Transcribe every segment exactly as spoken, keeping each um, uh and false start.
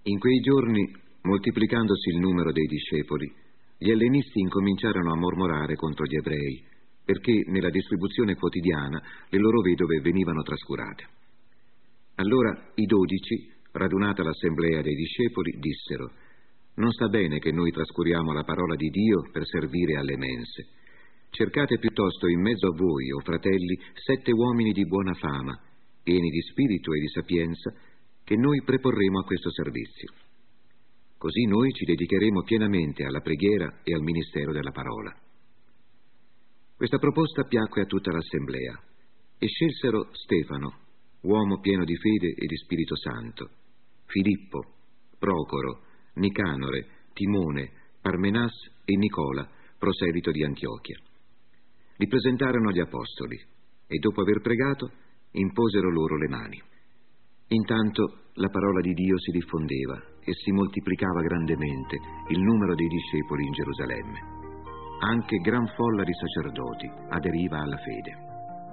In quei giorni, moltiplicandosi il numero dei discepoli, gli ellenisti incominciarono a mormorare contro gli ebrei, perché nella distribuzione quotidiana le loro vedove venivano trascurate. Allora i dodici, radunata l'assemblea dei discepoli, dissero: «Non sta bene che noi trascuriamo la parola di Dio per servire alle mense. Cercate piuttosto in mezzo a voi, o fratelli, sette uomini di buona fama, pieni di spirito e di sapienza, che noi preporremo a questo servizio. Così noi ci dedicheremo pienamente alla preghiera e al ministero della parola». Questa proposta piacque a tutta l'assemblea e scelsero Stefano, uomo pieno di fede e di Spirito Santo, Filippo, Procoro, Nicanore, Timone, Parmenas e Nicola, proselito di Antiochia. Li presentarono agli apostoli e, dopo aver pregato, imposero loro le mani. Intanto la parola di Dio si diffondeva e si moltiplicava grandemente il numero dei discepoli in Gerusalemme. Anche gran folla di sacerdoti aderiva alla fede.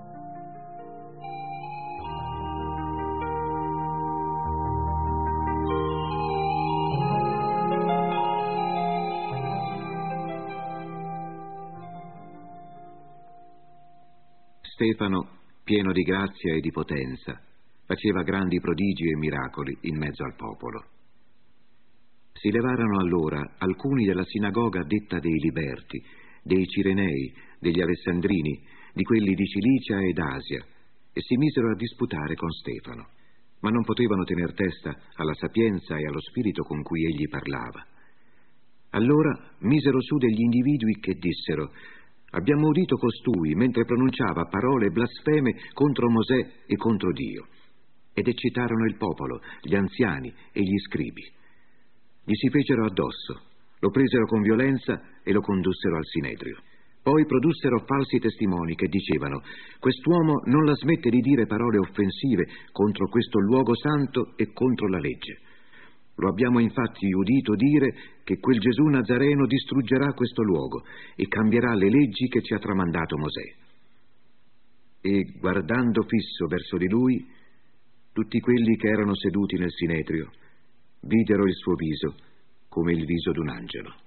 Stefano, pieno di grazia e di potenza, faceva grandi prodigi e miracoli in mezzo al popolo. Si levarono allora alcuni della sinagoga detta dei Liberti, dei Cirenei, degli Alessandrini, di quelli di Cilicia ed Asia, e si misero a disputare con Stefano, ma non potevano tener testa alla sapienza e allo spirito con cui egli parlava. Allora misero su degli individui che dissero: «Abbiamo udito costui mentre pronunciava parole blasfeme contro Mosè e contro Dio», ed eccitarono il popolo, gli anziani e gli scribi. Gli si fecero addosso, lo presero con violenza e lo condussero al Sinedrio. Poi produssero falsi testimoni che dicevano: «Quest'uomo non la smette di dire parole offensive contro questo luogo santo e contro la legge. Lo abbiamo infatti udito dire che quel Gesù Nazareno distruggerà questo luogo e cambierà le leggi che ci ha tramandato Mosè». E, guardando fisso verso di lui, tutti quelli che erano seduti nel Sinedrio videro il suo viso come il viso d'un angelo.